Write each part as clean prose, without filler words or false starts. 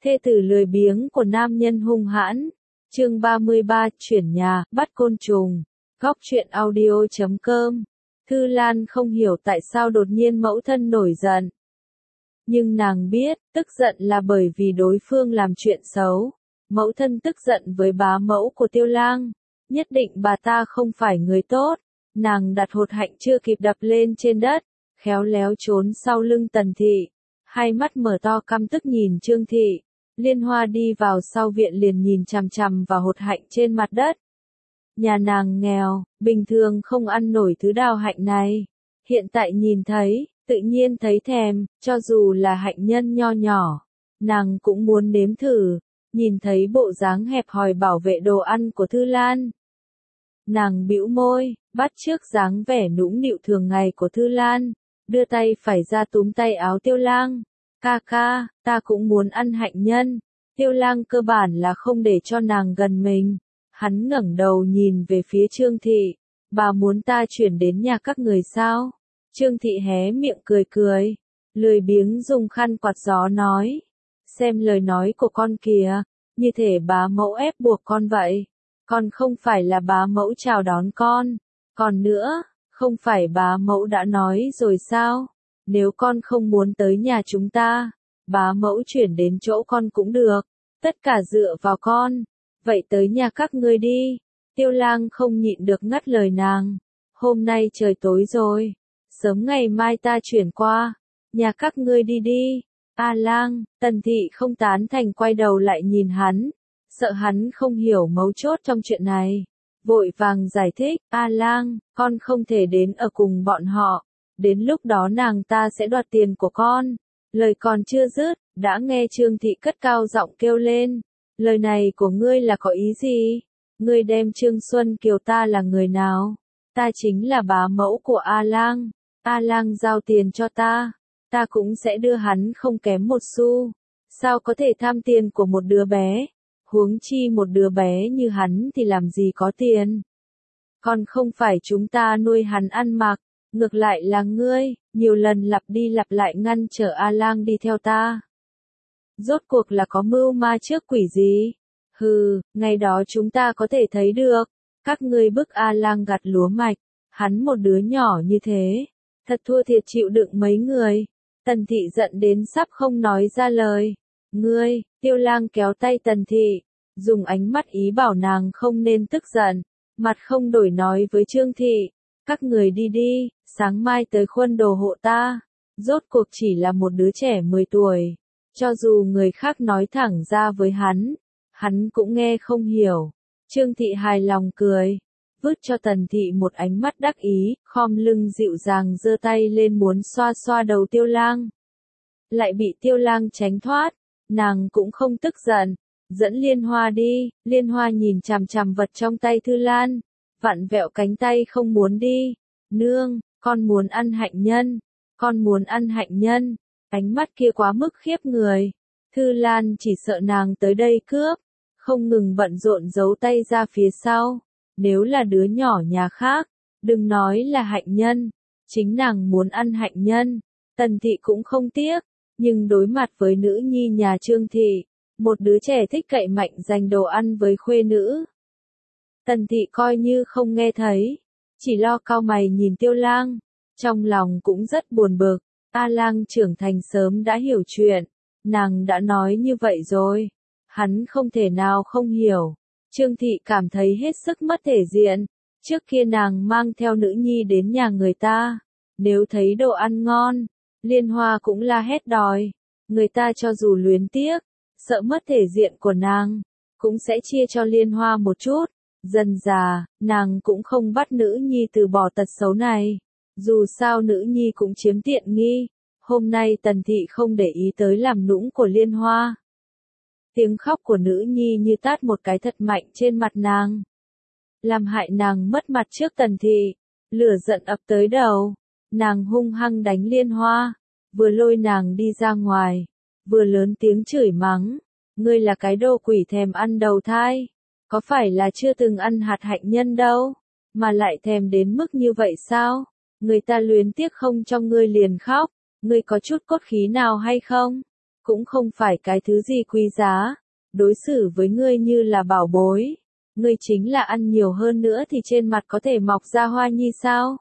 Thê tử lười biếng của nam nhân hung hãn. Chương 33, chuyển nhà, bắt côn trùng. Góc truyện audio.com. Thư Lan không hiểu tại sao đột nhiên mẫu thân nổi giận. Nhưng nàng biết, tức giận là bởi vì đối phương làm chuyện xấu. Mẫu thân tức giận với bá mẫu của Tiêu Lang. Nhất định bà ta không phải người tốt. Nàng đặt hột hạnh chưa kịp đập lên trên đất, khéo léo trốn sau lưng Tần Thị. Hai mắt mở to căm tức nhìn Trương Thị. Liên Hoa đi vào sau viện liền nhìn chằm chằm vào hột hạnh trên mặt đất. Nhà nàng nghèo, bình thường không ăn nổi thứ đào hạnh này. Hiện tại nhìn thấy, tự nhiên thấy thèm, cho dù là hạnh nhân nho nhỏ. Nàng cũng muốn nếm thử, nhìn thấy bộ dáng hẹp hòi bảo vệ đồ ăn của Thư Lan. Nàng bĩu môi, bắt chước dáng vẻ nũng nịu thường ngày của Thư Lan, đưa tay phải ra túm tay áo Tiêu Lang. Ca ca, ta cũng muốn ăn hạnh nhân. Tiêu Lang cơ bản là không để cho nàng gần mình. Hắn ngẩng đầu nhìn về phía Trương Thị. Bà muốn ta chuyển đến nhà các người sao? Trương Thị hé miệng cười cười. Lười biếng dùng khăn quạt gió nói. Xem lời nói của con kìa, như thể bá mẫu ép buộc con vậy. Con không phải là bá mẫu chào đón con. Còn nữa, không phải bá mẫu đã nói rồi sao? Nếu con không muốn tới nhà chúng ta, bá mẫu chuyển đến chỗ con cũng được. Tất cả dựa vào con. Vậy tới nhà các ngươi đi. Tiêu Lang không nhịn được ngắt lời nàng. Hôm nay trời tối rồi. Sớm ngày mai ta chuyển qua. Nhà các ngươi đi đi. A Lang, Tần Thị không tán thành quay đầu lại nhìn hắn. Sợ hắn không hiểu mấu chốt trong chuyện này. Vội vàng giải thích. A Lang, con không thể đến ở cùng bọn họ. Đến lúc đó nàng ta sẽ đoạt tiền của con. Lời còn chưa dứt, đã nghe Trương Thị cất cao giọng kêu lên. Lời này của ngươi là có ý gì? Ngươi đem Trương Xuân Kiều ta là người nào? Ta chính là bá mẫu của A Lang. A Lang giao tiền cho ta. Ta cũng sẽ đưa hắn không kém một xu. Sao có thể tham tiền của một đứa bé? Huống chi một đứa bé như hắn thì làm gì có tiền? Còn không phải chúng ta nuôi hắn ăn mặc. Ngược lại là ngươi, nhiều lần lặp đi lặp lại ngăn trở A Lang đi theo ta. Rốt cuộc là có mưu ma trước quỷ gì? Hừ, ngày đó chúng ta có thể thấy được. Các ngươi bức A Lang gặt lúa mạch. Hắn một đứa nhỏ như thế. Thật thua thiệt chịu đựng mấy người. Tần Thị giận đến sắp không nói ra lời. Ngươi, Tiêu Lang kéo tay Tần Thị. Dùng ánh mắt ý bảo nàng không nên tức giận. Mặt không đổi nói với Trương Thị. Các người đi đi, sáng mai tới khuôn đồ hộ ta. Rốt cuộc chỉ là một đứa trẻ 10 tuổi. Cho dù người khác nói thẳng ra với hắn cũng nghe không hiểu. Trương Thị hài lòng cười, vứt cho Tần Thị một ánh mắt đắc ý, khom lưng dịu dàng giơ tay lên muốn xoa xoa đầu Tiêu Lang. Lại bị Tiêu Lang tránh thoát, nàng cũng không tức giận, dẫn Liên Hoa đi. Liên Hoa nhìn chằm chằm vật trong tay Thư Lan, vặn vẹo cánh tay không muốn đi. Nương, con muốn ăn hạnh nhân, con muốn ăn hạnh nhân. Ánh mắt kia quá mức khiếp người. Thư Lan chỉ sợ nàng tới đây cướp, không ngừng bận rộn giấu tay ra phía sau. Nếu là đứa nhỏ nhà khác, đừng nói là hạnh nhân, chính nàng muốn ăn hạnh nhân, Tần Thị cũng không tiếc. Nhưng đối mặt với nữ nhi nhà Trương Thị, một đứa trẻ thích cậy mạnh giành đồ ăn với khuê nữ, Tần Thị coi như không nghe thấy, chỉ lo cau mày nhìn Tiêu Lang, trong lòng cũng rất buồn bực. A Lang trưởng thành sớm đã hiểu chuyện, nàng đã nói như vậy rồi, hắn không thể nào không hiểu. Trương Thị cảm thấy hết sức mất thể diện, trước kia nàng mang theo nữ nhi đến nhà người ta, nếu thấy đồ ăn ngon, Liên Hoa cũng la hét đòi, người ta cho dù luyến tiếc, sợ mất thể diện của nàng, cũng sẽ chia cho Liên Hoa một chút. Dần dà, nàng cũng không bắt nữ nhi từ bỏ tật xấu này. Dù sao nữ nhi cũng chiếm tiện nghi. Hôm nay Tần Thị không để ý tới làm nũng của Liên Hoa. Tiếng khóc của nữ nhi như tát một cái thật mạnh trên mặt nàng. Làm hại nàng mất mặt trước Tần Thị. Lửa giận ập tới đầu. Nàng hung hăng đánh Liên Hoa. Vừa lôi nàng đi ra ngoài. Vừa lớn tiếng chửi mắng. Ngươi là cái đồ quỷ thèm ăn đầu thai. Có phải là chưa từng ăn hạt hạnh nhân đâu. Mà lại thèm đến mức như vậy sao? Người ta luyến tiếc không cho ngươi liền khóc, ngươi có chút cốt khí nào hay không? cũng không phải cái thứ gì quý giá, đối xử với ngươi như là bảo bối. Ngươi chính là ăn nhiều hơn nữa thì trên mặt có thể mọc ra hoa nhi sao?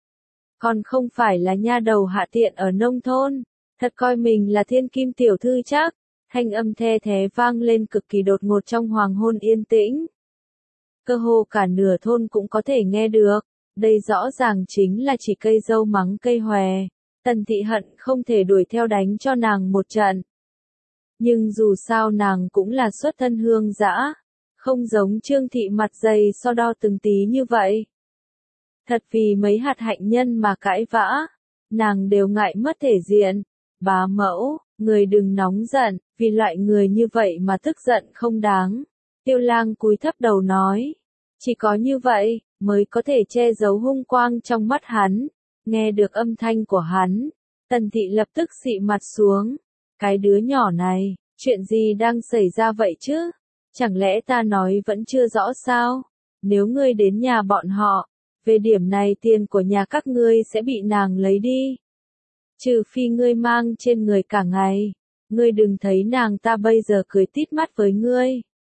Còn không phải là nha đầu hạ tiện ở nông thôn, thật coi mình là thiên kim tiểu thư chắc. Thanh âm the thé vang lên cực kỳ đột ngột trong hoàng hôn yên tĩnh. Cơ hồ cả nửa thôn cũng có thể nghe được, đây rõ ràng chính là chỉ cây dâu mắng cây hòe. Tần Thị hận không thể đuổi theo đánh cho nàng một trận. Nhưng dù sao nàng cũng là xuất thân hương dã, không giống Trương Thị mặt dày so đo từng tí như vậy. Thật vì mấy hạt hạnh nhân mà cãi vã, nàng đều ngại mất thể diện. Bá mẫu, người đừng nóng giận, vì loại người như vậy mà tức giận không đáng. Tiêu Lang cúi thấp đầu nói, chỉ có như vậy, mới có thể che giấu hung quang trong mắt hắn. Nghe được âm thanh của hắn, Tần Thị lập tức xị mặt xuống. Cái đứa nhỏ này, chuyện gì đang xảy ra vậy chứ? Chẳng lẽ ta nói vẫn chưa rõ sao? Nếu ngươi đến nhà bọn họ, về điểm này tiền của nhà các ngươi sẽ bị nàng lấy đi. Trừ phi ngươi mang trên người cả ngày, ngươi đừng thấy nàng ta bây giờ cười tít mắt với ngươi.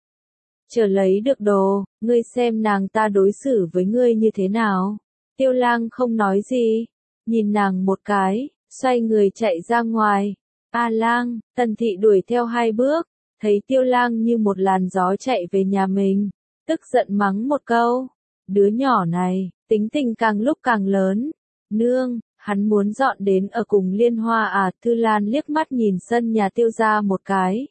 Chờ lấy được đồ, ngươi xem nàng ta đối xử với ngươi như thế nào. Tiêu Lang không nói gì, nhìn nàng một cái, xoay người chạy ra ngoài. A Lang, Tần Thị đuổi theo 2 bước, thấy Tiêu Lang như một làn gió chạy về nhà mình, tức giận mắng một câu. Đứa nhỏ này, tính tình càng lúc càng lớn. Nương, hắn muốn dọn đến ở cùng Liên Hoa à? Thư Lan liếc mắt nhìn sân nhà Tiêu gia một cái.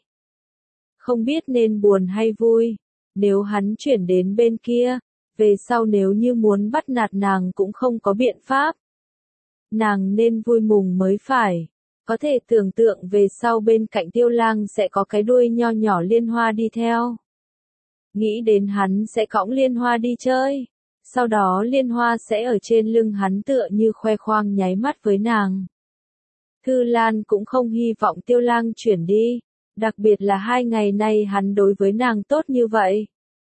Không biết nên buồn hay vui, nếu hắn chuyển đến bên kia, về sau nếu như muốn bắt nạt nàng cũng không có biện pháp. Nàng nên vui mừng mới phải. Có thể tưởng tượng về sau bên cạnh Tiêu Lang sẽ có cái đuôi nho nhỏ Liên Hoa đi theo. Nghĩ đến hắn sẽ cõng Liên Hoa đi chơi. Sau đó Liên Hoa sẽ ở trên lưng hắn tựa như khoe khoang nháy mắt với nàng. Thư Lan cũng không hy vọng Tiêu Lang chuyển đi. Đặc biệt là 2 ngày nay hắn đối với nàng tốt như vậy.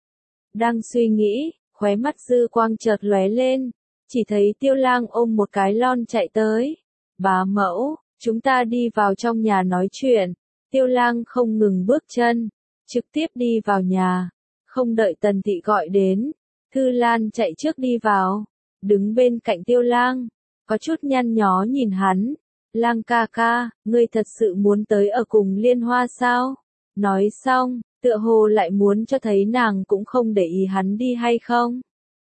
Đang suy nghĩ, khóe mắt dư quang chợt lóe lên. Chỉ thấy Tiêu Lang ôm một cái lon chạy tới. Bá mẫu, chúng ta đi vào trong nhà nói chuyện. Tiêu Lang không ngừng bước chân, trực tiếp đi vào nhà. Không đợi Tần Thị gọi đến, Thư Lan chạy trước đi vào, đứng bên cạnh Tiêu Lang, có chút nhăn nhó nhìn hắn. Lang ca ca, ngươi thật sự muốn tới ở cùng Liên Hoa sao? Nói xong, tựa hồ lại muốn cho thấy nàng cũng không để ý hắn đi hay không.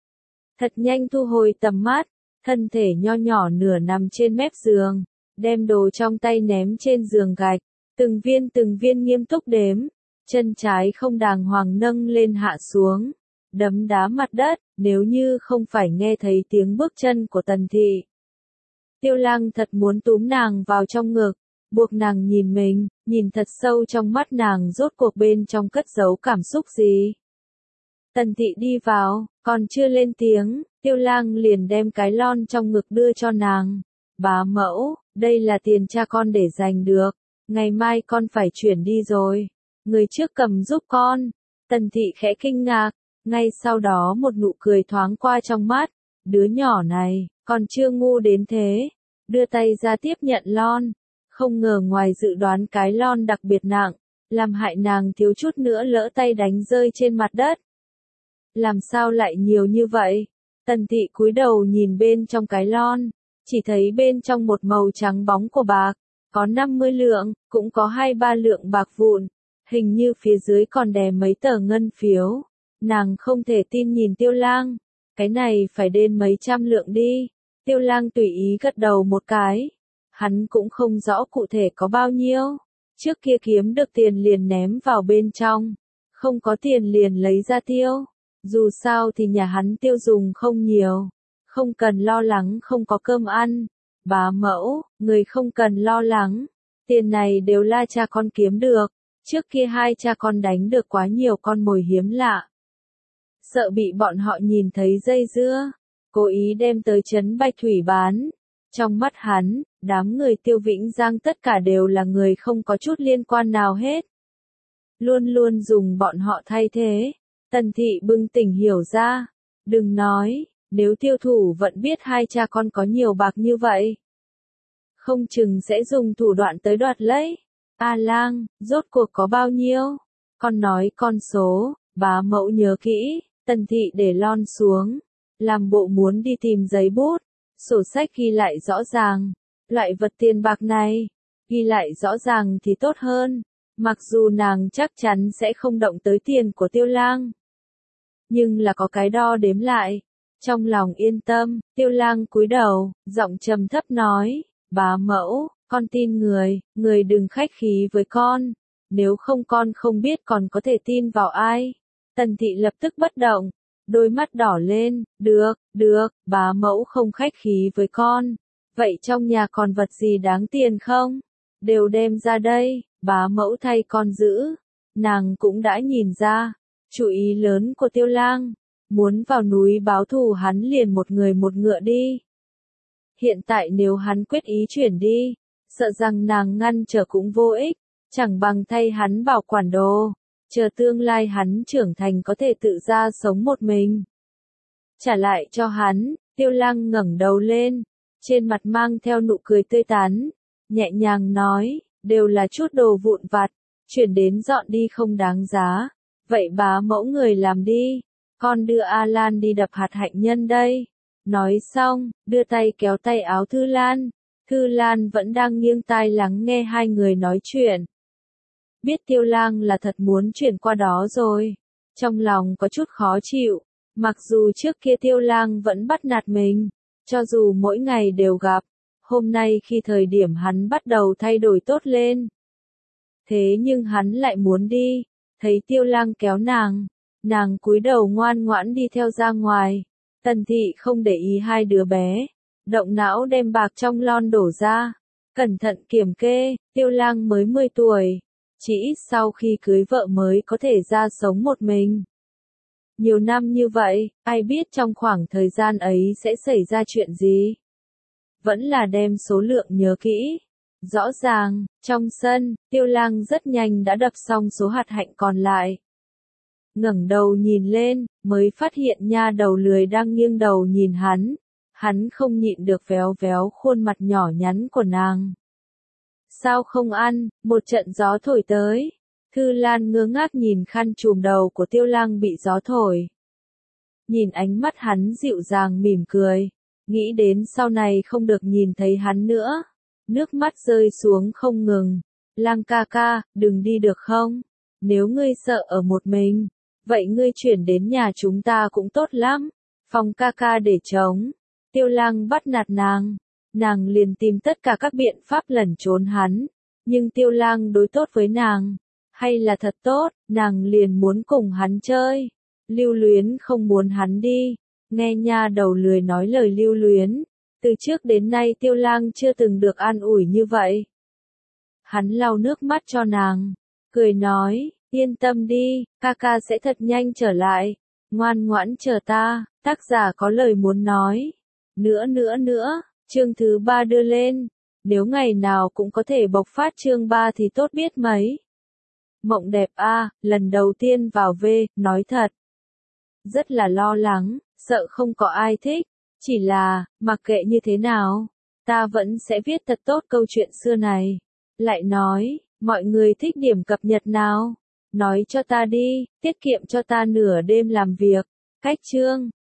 Thật nhanh thu hồi tầm mắt, thân thể nho nhỏ nửa nằm trên mép giường, đem đồ trong tay ném trên giường gạch, từng viên nghiêm túc đếm, chân trái không đàng hoàng nâng lên hạ xuống, đấm đá mặt đất, nếu như không phải nghe thấy tiếng bước chân của Tần Thị. Tiêu Lang thật muốn túm nàng vào trong ngực, buộc nàng nhìn mình, nhìn thật sâu trong mắt nàng rốt cuộc bên trong cất giấu cảm xúc gì. Tần Thị đi vào, còn chưa lên tiếng, Tiêu Lang liền đem cái lon trong ngực đưa cho nàng. Bá mẫu, đây là tiền cha con để dành được, ngày mai con phải chuyển đi rồi. Người trước cầm giúp con. Tần Thị khẽ kinh ngạc, ngay sau đó một nụ cười thoáng qua trong mắt. Đứa nhỏ này, còn chưa ngu đến thế. Đưa tay ra tiếp nhận lon. Không ngờ ngoài dự đoán cái lon đặc biệt nặng, làm hại nàng thiếu chút nữa lỡ tay đánh rơi trên mặt đất. Làm sao lại nhiều như vậy? Tần Thị cúi đầu nhìn bên trong cái lon, chỉ thấy bên trong một màu trắng bóng của bạc, có 50 lượng, cũng có 2-3 lượng bạc vụn, hình như phía dưới còn đè mấy tờ ngân phiếu. Nàng không thể tin nhìn Tiêu Lang, cái này phải đến mấy trăm lượng đi. Tiêu Lang tùy ý gật đầu một cái, hắn cũng không rõ cụ thể có bao nhiêu, trước kia kiếm được tiền liền ném vào bên trong, không có tiền liền lấy ra tiêu. Dù sao thì nhà hắn tiêu dùng không nhiều, không cần lo lắng không có cơm ăn. Bá mẫu, người không cần lo lắng, tiền này đều là cha con kiếm được, trước kia 2 cha con đánh được quá nhiều con mồi hiếm lạ. Sợ bị bọn họ nhìn thấy dây dưa, cố ý đem tới trấn Bạch Thủy bán. Trong mắt hắn, đám người Tiêu Vĩnh Giang tất cả đều là người không có chút liên quan nào hết. Luôn luôn dùng bọn họ thay thế. Tần Thị bừng tỉnh hiểu ra, đừng nói, nếu tiêu thủ vẫn biết 2 cha con có nhiều bạc như vậy, không chừng sẽ dùng thủ đoạn tới đoạt lấy. A Lang, rốt cuộc có bao nhiêu? Con nói con số, bá mẫu nhớ kỹ, Tần thị để lon xuống, làm bộ muốn đi tìm giấy bút, sổ sách ghi lại rõ ràng, loại vật tiền bạc này, ghi lại rõ ràng thì tốt hơn, mặc dù nàng chắc chắn sẽ không động tới tiền của Tiêu Lang. Nhưng là có cái đo đếm lại, trong lòng yên tâm, Tiêu Lang cúi đầu, giọng trầm thấp nói, bá mẫu, con tin người, người đừng khách khí với con, nếu không con không biết còn có thể tin vào ai. Tần thị lập tức bất động, đôi mắt đỏ lên, được, bá mẫu không khách khí với con. Vậy trong nhà còn vật gì đáng tiền không? Đều đem ra đây, bá mẫu thay con giữ. Nàng cũng đã nhìn ra, chủ ý lớn của Tiêu Lang, muốn vào núi báo thù hắn liền một người một ngựa đi. Hiện tại nếu hắn quyết ý chuyển đi, sợ rằng nàng ngăn trở cũng vô ích, chẳng bằng thay hắn bảo quản đồ, chờ tương lai hắn trưởng thành có thể tự ra sống một mình. Trả lại cho hắn, Tiêu Lang ngẩng đầu lên, trên mặt mang theo nụ cười tươi tắn, nhẹ nhàng nói, đều là chút đồ vụn vặt, chuyển đến dọn đi không đáng giá, vậy bá mẫu người làm đi, con đưa A Lan đi đập hạt hạnh nhân đây. Nói xong, đưa tay kéo tay áo Thư Lan. Thư Lan vẫn đang nghiêng tai lắng nghe hai người nói chuyện. Biết Tiêu Lang là thật muốn chuyển qua đó rồi. Trong lòng có chút khó chịu. Mặc dù trước kia Tiêu Lang vẫn bắt nạt mình. Cho dù mỗi ngày đều gặp. Hôm nay khi thời điểm hắn bắt đầu thay đổi tốt lên. Thế nhưng hắn lại muốn đi. Thấy Tiêu Lang kéo nàng. Nàng cúi đầu ngoan ngoãn đi theo ra ngoài. Tần thị không để ý hai đứa bé, động não đem bạc trong lon đổ ra, cẩn thận kiểm kê, Tiêu Lang mới 10 tuổi, chỉ ít sau khi cưới vợ mới có thể ra sống một mình. Nhiều năm như vậy, ai biết trong khoảng thời gian ấy sẽ xảy ra chuyện gì? Vẫn là đem số lượng nhớ kỹ. Rõ ràng, trong sân, Tiêu Lang rất nhanh đã đập xong số hạt hạnh còn lại. Ngẩng đầu nhìn lên, mới phát hiện nha đầu lười đang nghiêng đầu nhìn hắn không nhịn được véo véo khuôn mặt nhỏ nhắn của nàng. Sao không ăn, một trận gió thổi tới. Thư Lan ngơ ngác nhìn khăn trùm đầu của Tiêu Lang bị gió thổi. Nhìn ánh mắt hắn dịu dàng mỉm cười, nghĩ đến sau này không được nhìn thấy hắn nữa. Nước mắt rơi xuống không ngừng. Lang ca ca, đừng đi được không? Nếu ngươi sợ ở một mình, vậy ngươi chuyển đến nhà chúng ta cũng tốt lắm. Phòng ca ca để trống. Tiêu Lang bắt nạt nàng liền tìm tất cả các biện pháp lẩn trốn hắn. Nhưng Tiêu Lang đối tốt với nàng, hay là thật tốt, nàng liền muốn cùng hắn chơi. Lưu luyến không muốn hắn đi. Nghe nha đầu lười nói lời lưu luyến. Từ trước đến nay Tiêu Lang chưa từng được an ủi như vậy. Hắn lau nước mắt cho nàng, cười nói, yên tâm đi, ca ca sẽ thật nhanh trở lại, ngoan ngoãn chờ ta, tác giả có lời muốn nói. Nữa, chương thứ 3 đưa lên, nếu ngày nào cũng có thể bộc phát chương 3 thì tốt biết mấy. Mộng đẹp a, lần đầu tiên vào V, nói thật. Rất là lo lắng, sợ không có ai thích, chỉ là, mặc kệ như thế nào, ta vẫn sẽ viết thật tốt câu chuyện xưa này. Lại nói, mọi người thích điểm cập nhật nào? Nói cho ta đi, tiết kiệm cho ta nửa đêm làm việc. Cách chương.